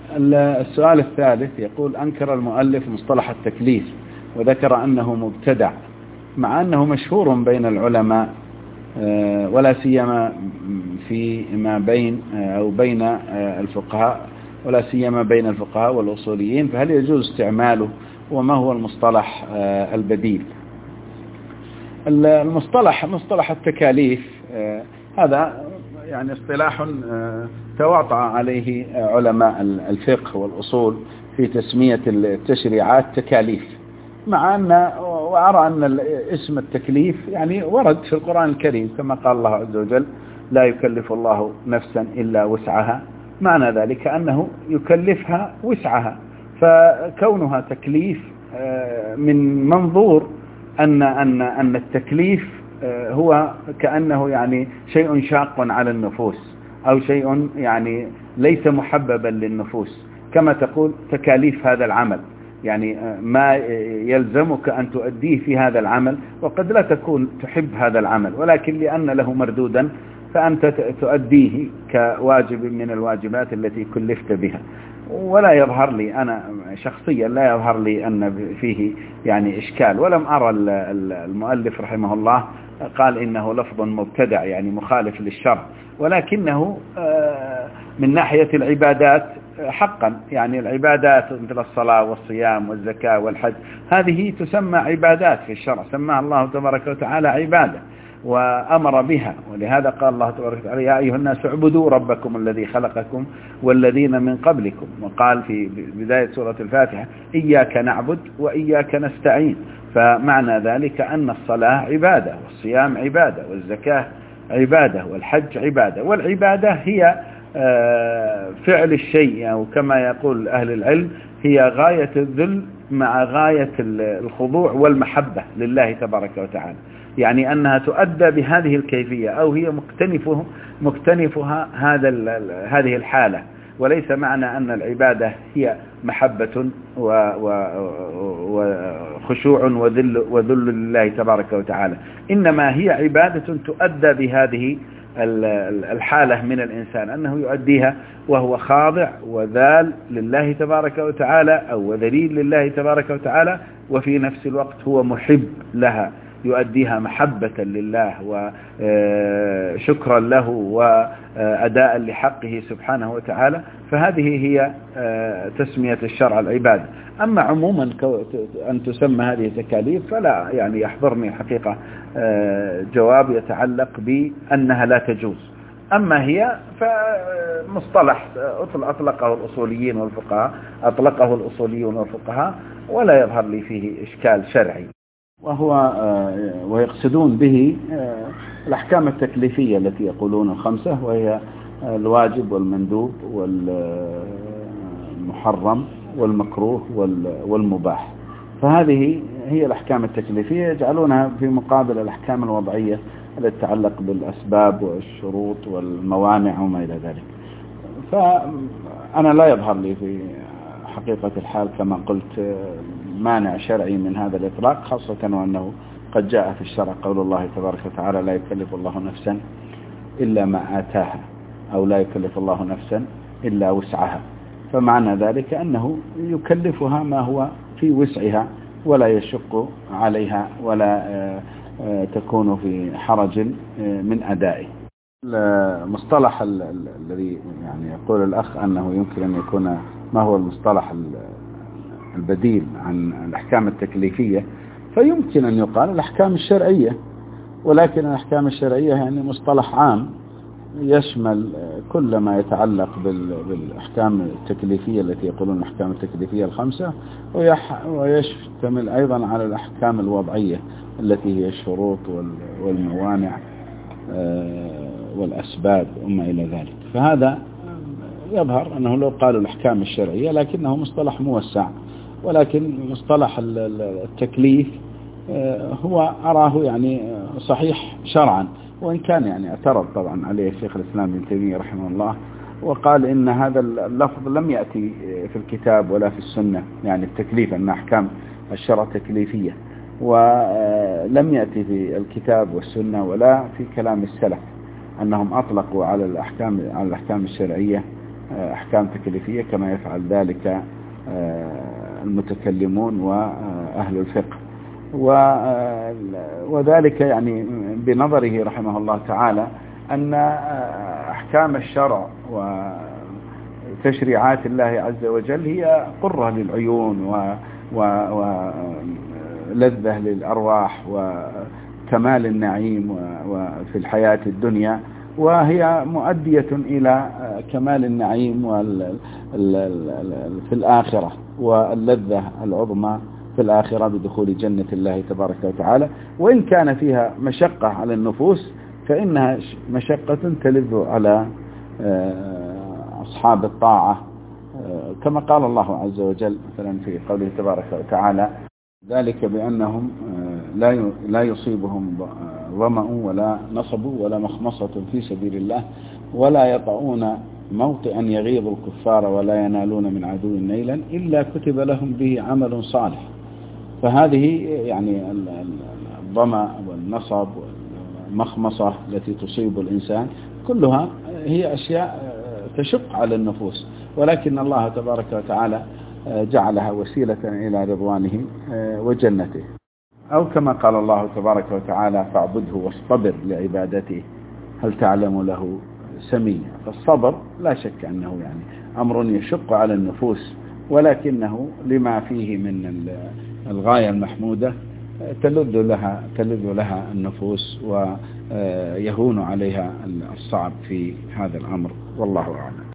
السؤال الثالث يقول: أنكر المؤلف مصطلح التكليف وذكر أنه مبتدع، مع أنه مشهور بين العلماء ولا سيما فيما بين أو بين الفقهاء، ولا سيما بين الفقهاء والأصوليين، فهل يجوز استعماله؟ وما هو المصطلح البديل؟ مصطلح التكاليف هذا يعني اصطلاح تواطأ عليه علماء الفقه والأصول في تسمية التشريعات تكاليف، مع أن وأرى أن اسم التكليف يعني ورد في القرآن الكريم كما قال الله عز وجل: لا يكلف الله نفسا إلا وسعها، معنى ذلك أنه يكلفها وسعها، فكونها تكليف من منظور أن التكليف هو كأنه يعني شيء شاق على النفوس أو شيء يعني ليس محببا للنفوس، كما تقول تكاليف هذا العمل، يعني ما يلزمك أن تؤديه في هذا العمل، وقد لا تكون تحب هذا العمل، ولكن لأن له مردودا فأنت تؤديه كواجب من الواجبات التي كلفت بها. ولا يظهر لي أنا شخصيا، لا يظهر لي أن فيه يعني إشكال، ولم أرى المؤلف رحمه الله قال إنه لفظ مبتدع يعني مخالف للشرع، ولكنه من ناحية العبادات حقا، يعني العبادات مثل الصلاة والصيام والزكاة والحج هذه تسمى عبادات في الشرع، سماها الله تبارك وتعالى عبادة وأمر بها، ولهذا قال الله تبارك وتعالى: يا أيها الناس اعبدوا ربكم الذي خلقكم والذين من قبلكم. وقال في بداية سورة الفاتحة: إياك نعبد وإياك نستعين. فمعنى ذلك أن الصلاة عبادة، والصيام عبادة، والزكاة عبادة، والحج عبادة، والعبادة هي فعل الشيء، أو كما يقول أهل العلم هي غاية الذل مع غاية الخضوع والمحبة لله تبارك وتعالى، يعني أنها تؤدى بهذه الكيفية، أو هي مكتنفها هذه الحالة، وليس معنى أن العبادة هي محبة وخشوع وذل لله تبارك وتعالى، إنما هي عبادة تؤدى بهذه الحالة من الإنسان، أنه يؤديها وهو خاضع وذال لله تبارك وتعالى، أو وذليل لله تبارك وتعالى، وفي نفس الوقت هو محب لها، يؤديها محبة لله وشكرا له وأداء لحقه سبحانه وتعالى. فهذه هي تسمية الشرع العبادة. أما عموما أن تسمى هذه تكاليف فلا يعني يحضرني حقيقة جواب يتعلق بأنها لا تجوز. أما هي فمصطلح أطلقه الأصوليين والفقهاء ولا يظهر لي فيه إشكال شرعي، ويقصدون به الأحكام التكليفية التي يقولون الخمسة، وهي الواجب والمندوب والمحرم والمكروه والمباح. فهذه هي الأحكام التكليفية، يجعلونها في مقابل الأحكام الوضعية التي تتعلق بالأسباب والشروط والموانع وما إلى ذلك. فأنا لا يظهر لي في حقيقة الحال كما قلت مانع شرعي من هذا الإطلاق، خاصة وأنه قد جاء في الشرع قول الله تبارك وتعالى: لا يكلف الله نفسا إلا ما آتاها، أو لا يكلف الله نفسا إلا وسعها، فمعنى ذلك أنه يكلفها ما هو في وسعها ولا يشق عليها ولا تكون في حرج من أدائه. المصطلح الذي يعني يقول الأخ أنه يمكن أن يكون ما هو المصطلح البديل عن الأحكام التكليفية، فيمكن أن يقال الأحكام الشرعية، ولكن الأحكام الشرعية يعني مصطلح عام يشمل كل ما يتعلق بالأحكام التكليفية التي يقولون الأحكام التكليفية الخمسة، ويشتمل أيضا على الأحكام الوضعية التي هي الشروط والموانع والأسباب وما إلى ذلك. فهذا يظهر أنه لو قالوا الأحكام الشرعية لكنه مصطلح موسع، ولكن مصطلح التكليف هو أراه يعني صحيح شرعا، وإن كان يعني اعترض طبعا عليه الشيخ الإسلام ابن تيمية رحمه الله، وقال إن هذا اللفظ لم يأتي في الكتاب ولا في السنة، يعني التكليف أن أحكام الشرع تكليفية، ولم يأتي في الكتاب والسنة ولا في كلام السلف أنهم أطلقوا على الأحكام الشرعية أحكام تكليفية كما يفعل ذلك المتكلمون وأهل الفقه، وذلك يعني بنظره رحمه الله تعالى أن أحكام الشرع وتشريعات الله عز وجل هي قرة للعيون ولذة للأرواح وكمال النعيم وفي الحياة الدنيا، وهي مؤدية إلى كمال النعيم في الآخرة واللذة العظمى في الآخرة بدخول جنة الله تبارك وتعالى. وإن كان فيها مشقة على النفوس فإنها مشقة تلذ على أصحاب الطاعة، كما قال الله عز وجل مثلا في قوله تبارك وتعالى: ذلك بأنهم لا يصيبهم ظمأ ولا نصب ولا مخمصة في سبيل الله ولا يطؤون موطئا يغيظ الكفار ولا ينالون من عدو نيلا إلا كتب لهم به عمل صالح. فهذه يعني الظمأ والنصب والمخمصة التي تصيب الإنسان كلها هي أشياء تشق على النفوس، ولكن الله تبارك وتعالى جعلها وسيلة إلى رضوانه وجنته. أو كما قال الله تبارك وتعالى: فاعبده واصطبر لعبادته هل تعلم له سميا. فالصبر لا شك أنه يعني أمر يشق على النفوس، ولكنه لما فيه من الغاية المحمودة تلذ لها النفوس ويهون عليها الصعب في هذا الأمر، والله أعلم.